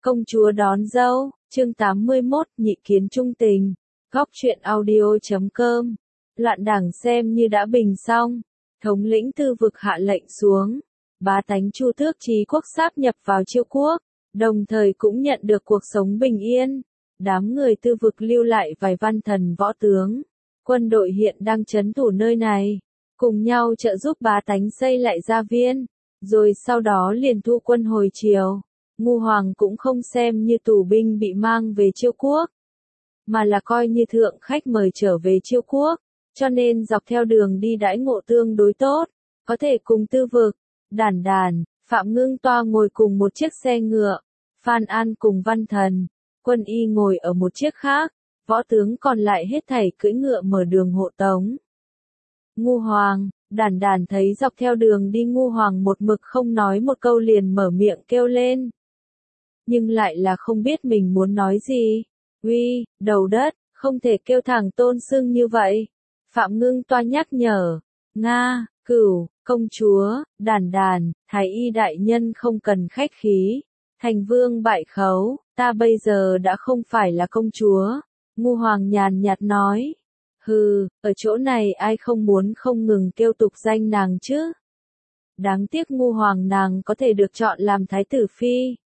Công chúa đón dâu, chương 81, nhị kiến trung tình, góc truyện audio.com. Loạn đảng xem như đã bình xong, thống lĩnh Tư Vực hạ lệnh xuống, bá tánh Chu Tước Chí quốc sáp nhập vào Chiêu quốc, đồng thời cũng nhận được cuộc sống bình yên. Đám người Tư Vực lưu lại vài văn thần võ tướng, quân đội hiện đang trấn thủ nơi này, cùng nhau trợ giúp bá tánh xây lại gia viên, rồi sau đó liền thu quân hồi triều. Ngu Hoàng cũng không xem như tù binh bị mang về Chiêu quốc, mà là coi như thượng khách mời trở về Chiêu quốc, cho nên dọc theo đường đi đãi ngộ tương đối tốt, có thể cùng Tư Vực, Đản Đản, Phạm Ngưng Toa ngồi cùng một chiếc xe ngựa, Phan An cùng Văn Thần, Quân Y ngồi ở một chiếc khác, võ tướng còn lại hết thảy cưỡi ngựa mở đường hộ tống. Ngu Hoàng, Đản Đản thấy dọc theo đường đi Ngu Hoàng một mực không nói một câu liền mở miệng kêu lên. Nhưng lại là không biết mình muốn nói gì. Uy, đầu đất, không thể kêu thẳng tôn xưng như vậy. Phạm Ngưng Toa nhắc nhở. Nga, Cửu, công chúa, Đản Đản, Thái y đại nhân không cần khách khí. Thành vương bại khấu, ta bây giờ đã không phải là công chúa. Ngu Hoàng nhàn nhạt nói. Hừ, ở chỗ này ai không muốn không ngừng kêu tục danh nàng chứ. Đáng tiếc Ngu Hoàng nàng có thể được chọn làm thái tử phi.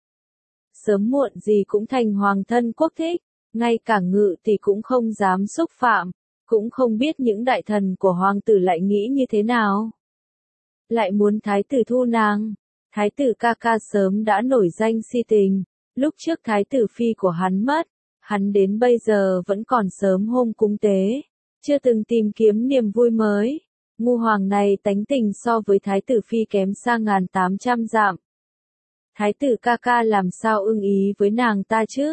Sớm muộn gì cũng thành hoàng thân quốc thích, ngay cả Ngự thì cũng không dám xúc phạm, cũng không biết những đại thần của hoàng tử lại nghĩ như thế nào. Lại muốn thái tử thu nàng, thái tử ca ca sớm đã nổi danh si tình, lúc trước thái tử phi của hắn mất, hắn đến bây giờ vẫn còn sớm hôm cúng tế, chưa từng tìm kiếm niềm vui mới. Ngu Hoàng này tánh tình so với thái tử phi kém xa 1800 dặm. Thái tử ca ca làm sao ưng ý với nàng ta chứ?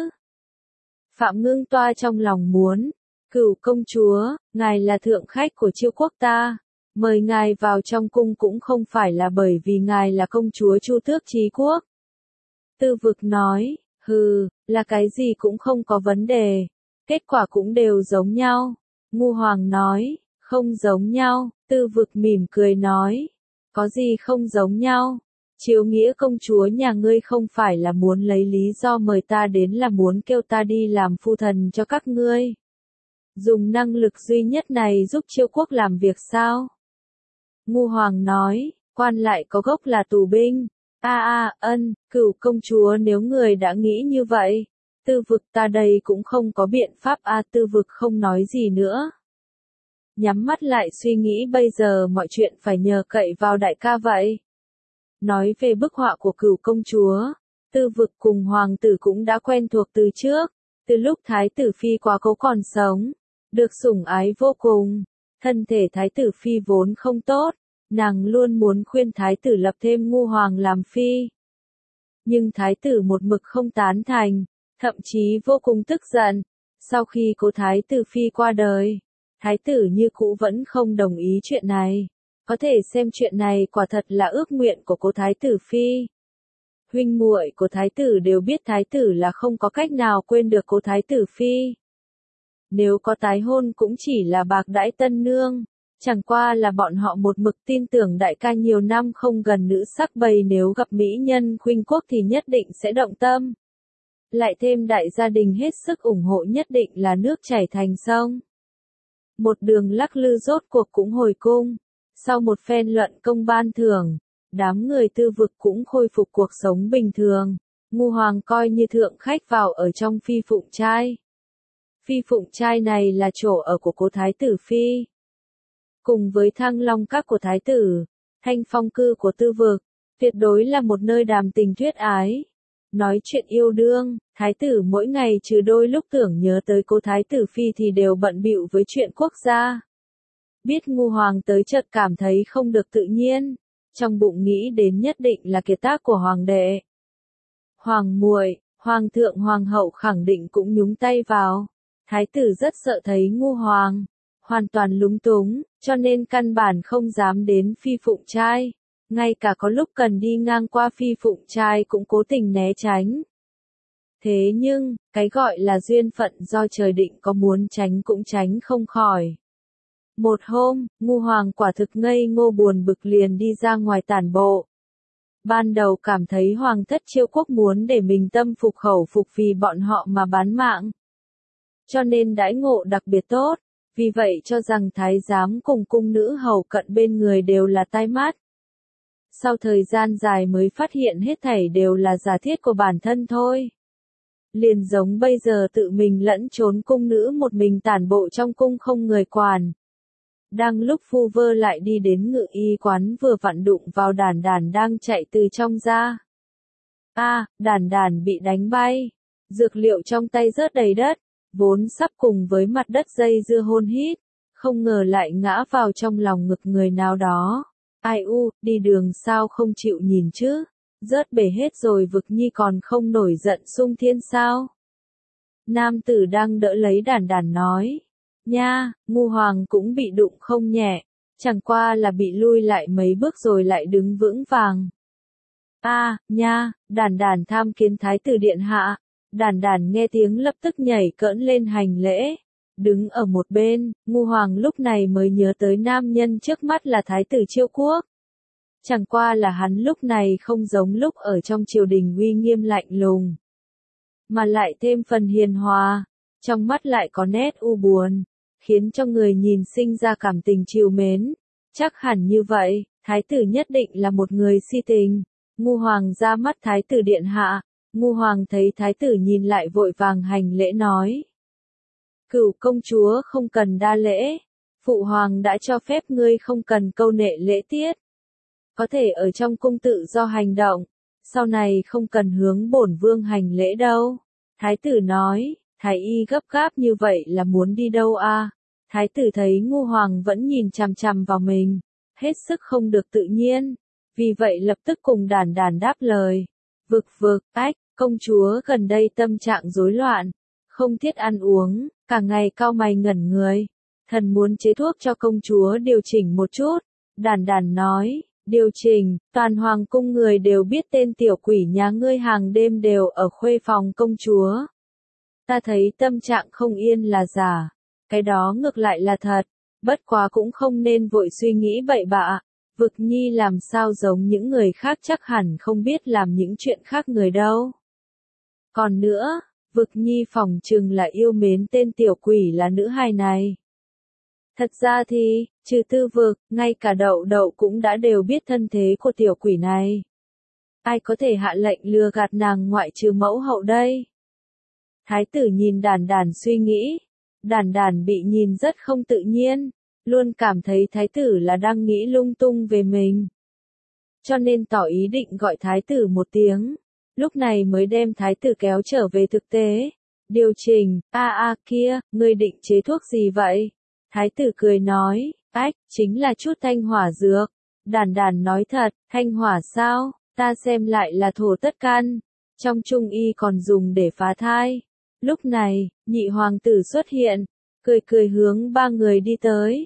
Phạm Ngưng Toa trong lòng muốn, Cửu công chúa, ngài là thượng khách của Chiêu quốc ta, mời ngài vào trong cung cũng không phải là bởi vì ngài là công chúa Chu Tước Chí quốc. Tư Vực nói, hừ, là cái gì cũng không có vấn đề, kết quả cũng đều giống nhau. Ngu Hoàng nói, không giống nhau. Tư Vực mỉm cười nói, có gì không giống nhau? Chiếu nghĩa công chúa nhà ngươi không phải là muốn lấy lý do mời ta đến là muốn kêu ta đi làm phu thần cho các ngươi. Dùng năng lực duy nhất này giúp Chiêu quốc làm việc sao? Ngu Hoàng nói, quan lại có gốc là tù binh. Cửu công chúa nếu người đã nghĩ như vậy, Tư Vực ta đây cũng không có biện pháp. Tư Vực không nói gì nữa. Nhắm mắt lại suy nghĩ bây giờ mọi chuyện phải nhờ cậy vào đại ca vậy. Nói về bức họa của Cửu công chúa, Tư Vực cùng hoàng tử cũng đã quen thuộc từ trước, từ lúc thái tử phi quá cố còn sống, được sủng ái vô cùng. Thân thể thái tử phi vốn không tốt, nàng luôn muốn khuyên thái tử lập thêm Ngu Hoàng làm phi. Nhưng thái tử một mực không tán thành, thậm chí vô cùng tức giận. Sau khi cố thái tử phi qua đời, thái tử như cũ vẫn không đồng ý chuyện này. Có thể xem chuyện này quả thật là ước nguyện của cố thái tử phi. Huynh muội của thái tử đều biết thái tử là không có cách nào quên được cố thái tử phi. Nếu có tái hôn cũng chỉ là bạc đãi tân nương, chẳng qua là bọn họ một mực tin tưởng đại ca nhiều năm không gần nữ sắc bầy nếu gặp mỹ nhân khuynh quốc thì nhất định sẽ động tâm. Lại thêm đại gia đình hết sức ủng hộ nhất định là nước chảy thành sông. Một đường lắc lư rốt cuộc cũng hồi cung. Sau một phen luận công ban thưởng, đám người Tư Vực cũng khôi phục cuộc sống bình thường. Ngu Hoàng coi như thượng khách vào ở trong phi phụng trai. Phi phụng trai này là chỗ ở của cố thái tử phi. Cùng với Thăng Long các của thái tử, Thanh Phong cư của Tư Vực, tuyệt đối là một nơi đàm tình thuyết ái. Nói chuyện yêu đương, thái tử mỗi ngày trừ đôi lúc tưởng nhớ tới cố thái tử phi thì đều bận bịu với chuyện quốc gia. Biết Ngu Hoàng tới chợt cảm thấy không được tự nhiên, trong bụng nghĩ đến nhất định là kiệt tác của hoàng đệ. Hoàng muội, hoàng thượng hoàng hậu khẳng định cũng nhúng tay vào. Thái tử rất sợ thấy Ngu Hoàng, hoàn toàn lúng túng, cho nên căn bản không dám đến phi phụng trai. Ngay cả có lúc cần đi ngang qua phi phụng trai cũng cố tình né tránh. Thế nhưng, cái gọi là duyên phận do trời định có muốn tránh cũng tránh không khỏi. Một hôm, Ngu Hoàng quả thực ngây ngô buồn bực liền đi ra ngoài tản bộ. Ban đầu cảm thấy hoàng thất Chiêu quốc muốn để mình tâm phục khẩu phục vì bọn họ mà bán mạng. Cho nên đãi ngộ đặc biệt tốt, vì vậy cho rằng thái giám cùng cung nữ hầu cận bên người đều là tai mắt. Sau thời gian dài mới phát hiện hết thảy đều là giả thiết của bản thân thôi. Liền giống bây giờ tự mình lẫn trốn cung nữ một mình tản bộ trong cung không người quản. Đang lúc phu vơ lại đi đến ngự y quán vừa vặn đụng vào Đản Đản đang chạy từ trong ra. Đản Đản bị đánh bay. Dược liệu trong tay rớt đầy đất, vốn sắp cùng với mặt đất dây dưa hôn hít, không ngờ lại ngã vào trong lòng ngực người nào đó. Ai u, đi đường sao không chịu nhìn chứ? Rớt bể hết rồi Vực Nhi còn không nổi giận xung thiên sao? Nam tử đang đỡ lấy Đản Đản nói. Nha, Ngu Hoàng cũng bị đụng không nhẹ, chẳng qua là bị lui lại mấy bước rồi lại đứng vững vàng. Nha, Đản Đản tham kiến thái tử điện hạ. Đản Đản nghe tiếng lập tức nhảy cỡn lên hành lễ. Đứng ở một bên, Ngu Hoàng lúc này mới nhớ tới nam nhân trước mắt là thái tử Chiêu quốc. Chẳng qua là hắn lúc này không giống lúc ở trong triều đình uy nghiêm lạnh lùng, mà lại thêm phần hiền hòa, trong mắt lại có nét u buồn, khiến cho người nhìn sinh ra cảm tình trìu mến. Chắc hẳn như vậy, thái tử nhất định là một người si tình. Ngu Hoàng ra mắt thái tử điện hạ. Ngu Hoàng thấy thái tử nhìn lại vội vàng hành lễ nói. Cửu công chúa không cần đa lễ, phụ hoàng đã cho phép ngươi không cần câu nệ lễ tiết. Có thể ở trong cung tự do hành động, sau này không cần hướng bổn vương hành lễ đâu. Thái tử nói, thái y gấp gáp như vậy là muốn đi đâu à? Thái tử thấy Ngu Hoàng vẫn nhìn chằm chằm vào mình, hết sức không được tự nhiên, vì vậy lập tức cùng Đản Đản đáp lời. Vực, công chúa gần đây tâm trạng rối loạn, không thiết ăn uống, cả ngày cau mày ngẩn người. Thần muốn chế thuốc cho công chúa điều chỉnh một chút. Đản Đản nói, điều chỉnh, toàn hoàng cung người đều biết tên tiểu quỷ nhà ngươi hàng đêm đều ở khuê phòng công chúa. Ta thấy tâm trạng không yên là giả, cái đó ngược lại là thật, bất quá cũng không nên vội suy nghĩ bậy bạ. Vực Nhi làm sao giống những người khác chắc hẳn không biết làm những chuyện khác người đâu. Còn nữa, Vực Nhi phỏng chừng là yêu mến tên tiểu quỷ là nữ hài này. Thật ra thì, trừ Tư Vực, ngay cả Đậu Đậu cũng đã đều biết thân thế của tiểu quỷ này. Ai có thể hạ lệnh lừa gạt nàng ngoại trừ mẫu hậu đây? Thái tử nhìn Đản Đản suy nghĩ. Đản Đản bị nhìn rất không tự nhiên, luôn cảm thấy thái tử là đang nghĩ lung tung về mình. Cho nên tỏ ý định gọi thái tử một tiếng, lúc này mới đem thái tử kéo trở về thực tế. Điều chỉnh, kia, ngươi định chế thuốc gì vậy? Thái tử cười nói, chính là chút thanh hỏa dược. Đản Đản nói thật, thanh hỏa sao, ta xem lại là thổ tất căn, trong trung y còn dùng để phá thai. Lúc này, nhị hoàng tử xuất hiện, cười hướng ba người đi tới.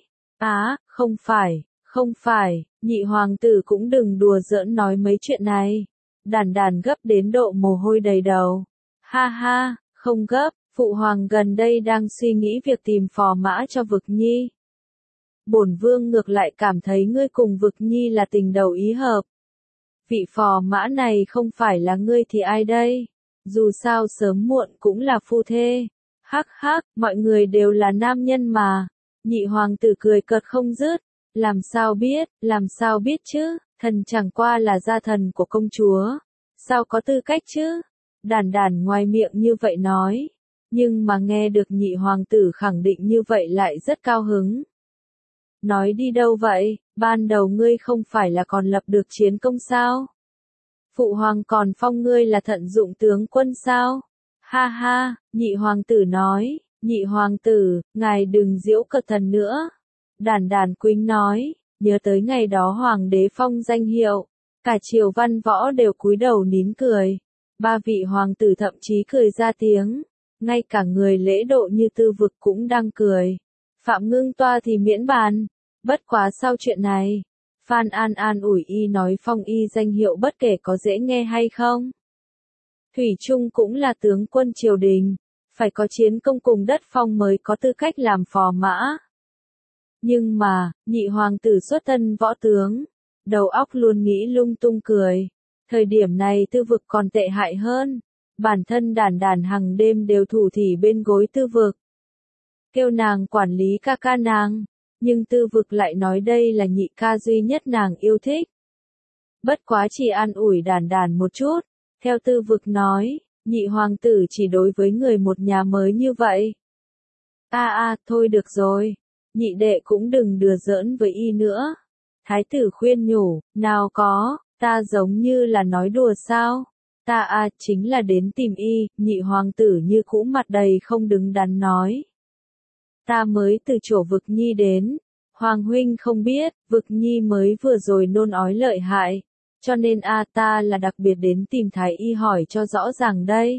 Không phải, nhị hoàng tử cũng đừng đùa giỡn nói mấy chuyện này. Đản Đản gấp đến độ mồ hôi đầy đầu. Ha, không gấp, phụ hoàng gần đây đang suy nghĩ việc tìm phò mã cho Vực Nhi. Bổn vương ngược lại cảm thấy ngươi cùng Vực Nhi là tình đầu ý hợp. Vị phò mã này không phải là ngươi thì ai đây? Dù sao sớm muộn cũng là phu thê. Hắc, mọi người đều là nam nhân mà. Nhị hoàng tử cười cợt không dứt. Làm sao biết chứ, thần chẳng qua là gia thần của công chúa. Sao có tư cách chứ? Đản Đản ngoài miệng như vậy nói. Nhưng mà nghe được nhị hoàng tử khẳng định như vậy lại rất cao hứng. Nói đi đâu vậy, ban đầu ngươi không phải là còn lập được chiến công sao? Phụ hoàng còn phong ngươi là thận dụng tướng quân sao? Ha, nhị hoàng tử nói, nhị hoàng tử, ngài đừng giễu cợt thần nữa. Đản Đản quýnh nói, nhớ tới ngày đó hoàng đế phong danh hiệu, cả triều văn võ đều cúi đầu nín cười. Ba vị hoàng tử thậm chí cười ra tiếng, ngay cả người lễ độ như Tư Vực cũng đang cười. Phạm Ngưng Toa thì miễn bàn, bất quá sau chuyện này, Phan An ủi y nói phong y danh hiệu bất kể có dễ nghe hay không. Thủy chung cũng là tướng quân triều đình, phải có chiến công cùng đất phong mới có tư cách làm phò mã. Nhưng mà, nhị hoàng tử xuất thân võ tướng, đầu óc luôn nghĩ lung tung cười. Thời điểm này Tư Vực còn tệ hại hơn. Bản thân Đản Đản hàng đêm đều thủ thỉ bên gối Tư Vực. Kêu nàng quản lý ca ca nàng. Nhưng Tư Vực lại nói đây là nhị ca duy nhất nàng yêu thích. Bất quá chỉ an ủi Đản Đản một chút. Theo Tư Vực nói, nhị hoàng tử chỉ đối với người một nhà mới như vậy. Thôi được rồi. Nhị đệ cũng đừng đùa giỡn với y nữa. Thái tử khuyên nhủ, nào có, ta giống như là nói đùa sao? Ta chính là đến tìm y, nhị hoàng tử như cũ mặt đầy không đứng đắn nói. Ta mới từ chỗ Vực Nhi đến. Hoàng huynh không biết, Vực Nhi mới vừa rồi nôn ói lợi hại. Cho nên ta là đặc biệt đến tìm thái y hỏi cho rõ ràng đây.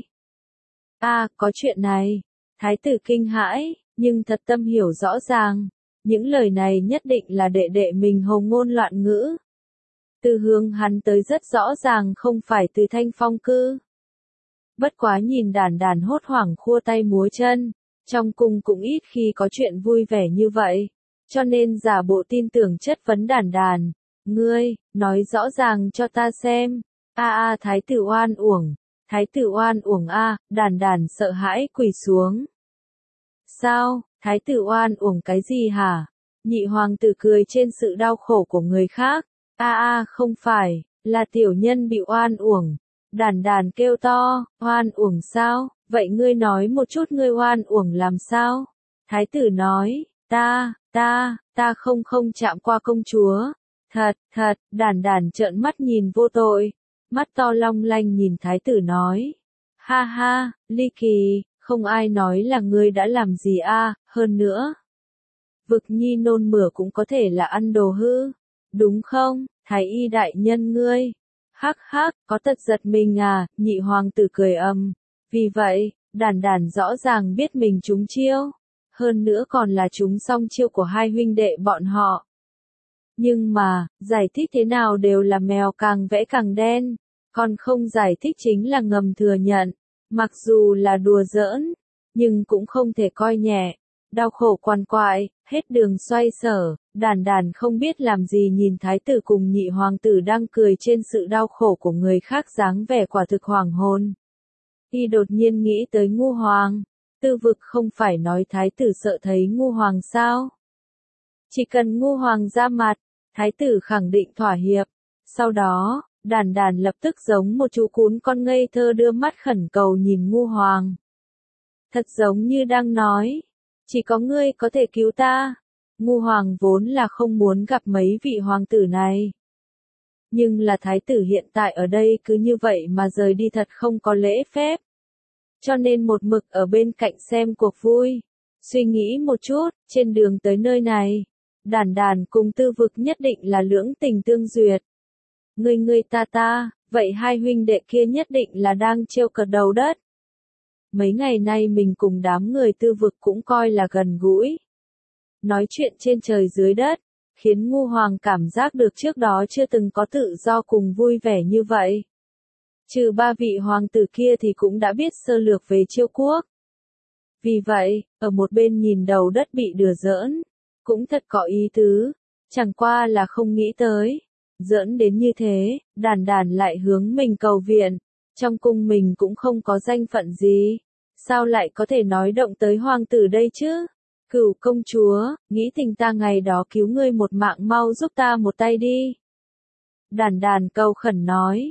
Có chuyện này. Thái tử kinh hãi, nhưng thật tâm hiểu rõ ràng. Những lời này nhất định là đệ đệ mình hồ ngôn loạn ngữ. Từ hướng hắn tới rất rõ ràng không phải từ Thanh Phong cư. Bất quá nhìn Đản Đản hốt hoảng khua tay múa chân, trong cung cũng ít khi có chuyện vui vẻ như vậy, cho nên giả bộ tin tưởng chất vấn Đản Đản, ngươi, nói rõ ràng cho ta xem. Thái tử oan uổng, thái tử oan uổng Đản Đản sợ hãi quỳ xuống. Sao, thái tử oan uổng cái gì hả? Nhị hoàng tử cười trên sự đau khổ của người khác. Không phải, là tiểu nhân bị oan uổng. Đản Đản kêu to, oan uổng sao? Vậy ngươi nói một chút ngươi oan uổng làm sao? Thái tử nói, ta không chạm qua công chúa. Thật, Đản Đản trợn mắt nhìn vô tội. Mắt to long lanh nhìn thái tử nói. Ha, ly kỳ, không ai nói là ngươi đã làm gì hơn nữa. Vực Nhi nôn mửa cũng có thể là ăn đồ hư. Đúng không, thái y đại nhân ngươi? Hắc, có tật giật mình nhị hoàng tử cười Vì vậy, Đản Đản rõ ràng biết mình trúng chiêu. Hơn nữa còn là trúng song chiêu của hai huynh đệ bọn họ. Nhưng mà, giải thích thế nào đều là mèo càng vẽ càng đen. Còn không giải thích chính là ngầm thừa nhận. Mặc dù là đùa giỡn, nhưng cũng không thể coi nhẹ. Đau khổ quằn quại, hết đường xoay sở, Đản Đản không biết làm gì nhìn thái tử cùng nhị hoàng tử đang cười trên sự đau khổ của người khác dáng vẻ quả thực hoàng hôn. Y đột nhiên nghĩ tới Ngu Hoàng. Tư Vực không phải nói thái tử sợ thấy Ngu Hoàng sao? Chỉ cần Ngu Hoàng ra mặt, thái tử khẳng định thỏa hiệp. Sau đó, Đản Đản lập tức giống một chú cún con ngây thơ đưa mắt khẩn cầu nhìn Ngu Hoàng. Thật giống như đang nói, chỉ có ngươi có thể cứu ta. Ngu Hoàng vốn là không muốn gặp mấy vị hoàng tử này. Nhưng là thái tử hiện tại ở đây cứ như vậy mà rời đi thật không có lễ phép. Cho nên một mực ở bên cạnh xem cuộc vui. Suy nghĩ một chút, trên đường tới nơi này, Đản Đản cùng Tư Vực nhất định là lưỡng tình tương duyệt. Ngươi ta, vậy hai huynh đệ kia nhất định là đang trêu cợt đầu đất. Mấy ngày nay mình cùng đám người Tư Vực cũng coi là gần gũi. Nói chuyện trên trời dưới đất, khiến Ngu Hoàng cảm giác được trước đó chưa từng có tự do cùng vui vẻ như vậy. Trừ ba vị hoàng tử kia thì cũng đã biết sơ lược về Chiêu quốc. Vì vậy, ở một bên nhìn đầu đất bị đùa giỡn, cũng thật có ý tứ, chẳng qua là không nghĩ tới. Giỡn đến như thế, Đản Đản lại hướng mình cầu viện, trong cung mình cũng không có danh phận gì, sao lại có thể nói động tới hoàng tử đây chứ? Cửu công chúa, nghĩ tình ta ngày đó cứu ngươi một mạng mau giúp ta một tay đi. Đản Đản cầu khẩn nói.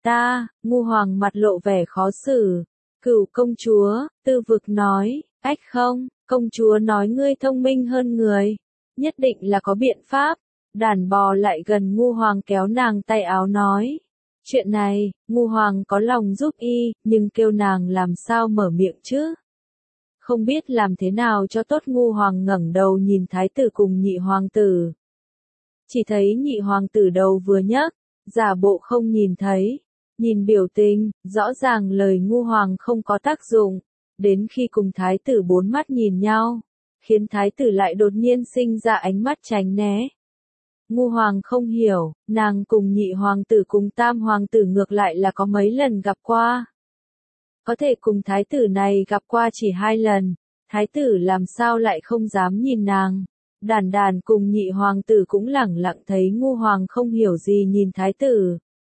Ngu Hoàng mặt lộ vẻ khó xử. Cửu công chúa, Tư Vực nói, ách không, công chúa nói ngươi thông minh hơn người. Nhất định là có biện pháp. Đản bò lại gần Ngu Hoàng kéo nàng tay áo nói. Chuyện này, Ngu Hoàng có lòng giúp y, nhưng kêu nàng làm sao mở miệng chứ? Không biết làm thế nào cho tốt. Ngu Hoàng ngẩng đầu nhìn thái tử cùng nhị hoàng tử. Chỉ thấy nhị hoàng tử đầu vừa nhấc, giả bộ không nhìn thấy. Nhìn biểu tình, rõ ràng lời Ngu Hoàng không có tác dụng. Đến khi cùng thái tử bốn mắt nhìn nhau, khiến thái tử lại đột nhiên sinh ra ánh mắt tránh né. Ngu Hoàng không hiểu, nàng cùng nhị hoàng tử cùng tam hoàng tử ngược lại là có mấy lần gặp qua. Có thể cùng thái tử này gặp qua chỉ 2 lần, thái tử làm sao lại không dám nhìn nàng. Đản Đản cùng nhị hoàng tử cũng lẳng lặng thấy Ngu Hoàng không hiểu gì nhìn thái tử.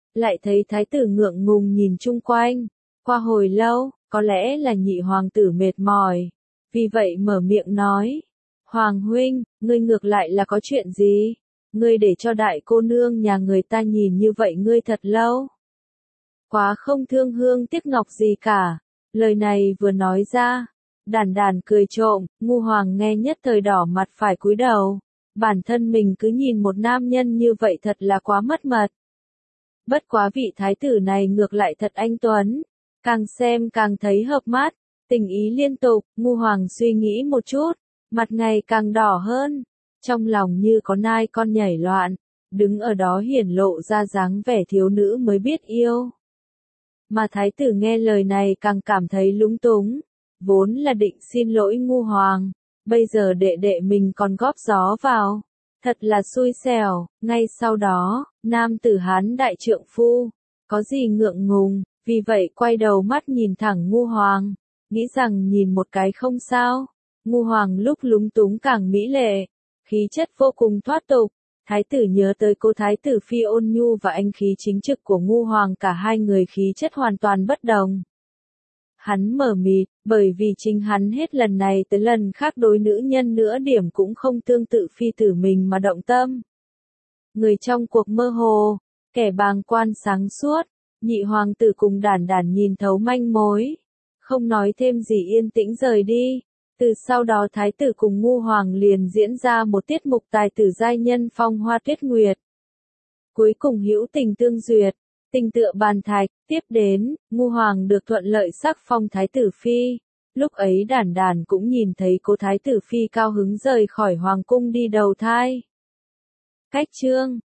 lại thấy thái tử ngượng ngùng nhìn chung quanh. Qua hồi lâu, có lẽ là nhị hoàng tử mệt mỏi, vì vậy mở miệng nói. Hoàng huynh, ngươi ngược lại là có chuyện gì? Ngươi để cho đại cô nương nhà người ta nhìn như vậy ngươi thật lâu. Quá không thương hương tiếc ngọc gì cả. Lời này vừa nói ra, Đản Đản cười trộm, Ngu Hoàng nghe nhất thời đỏ mặt phải cúi đầu. Bản thân mình cứ nhìn một nam nhân như vậy thật là quá mất mật. Bất quá vị thái tử này ngược lại thật anh tuấn, càng xem càng thấy hợp mắt, tình ý liên tục. Ngu Hoàng suy nghĩ một chút, mặt ngày càng đỏ hơn, trong lòng như có nai con nhảy loạn, đứng ở đó hiển lộ ra dáng vẻ thiếu nữ mới biết yêu. Mà thái tử nghe lời này càng cảm thấy lúng túng, vốn là định xin lỗi Ngu Hoàng, bây giờ đệ đệ mình còn góp gió vào, thật là xui xẻo. Ngay sau đó, nam tử Hán đại trượng phu, có gì ngượng ngùng, vì vậy quay đầu mắt nhìn thẳng Ngu Hoàng, nghĩ rằng nhìn một cái không sao. Ngu Hoàng lúc lúng túng càng mỹ lệ, khí chất vô cùng thoát tục. Thái tử nhớ tới cô thái tử phi ôn nhu và anh khí chính trực của Ngu Hoàng, cả hai người khí chất hoàn toàn bất đồng. Hắn mờ mịt, bởi vì chính hắn hết lần này tới lần khác đối nữ nhân nửa điểm cũng không tương tự phi tử mình mà động tâm. Người trong cuộc mơ hồ, kẻ bàng quan sáng suốt, nhị hoàng tử cùng Đản Đản nhìn thấu manh mối, không nói thêm gì yên tĩnh rời đi. Từ sau đó thái tử cùng Ngu Hoàng liền diễn ra một tiết mục tài tử giai nhân phong hoa tuyết nguyệt. Cuối cùng hữu tình tương duyệt, tình tựa bàn thạch, tiếp đến, Ngu Hoàng được thuận lợi sắc phong thái tử phi. Lúc ấy Đản Đản cũng nhìn thấy cô thái tử phi cao hứng rời khỏi hoàng cung đi đầu thai. Cách chương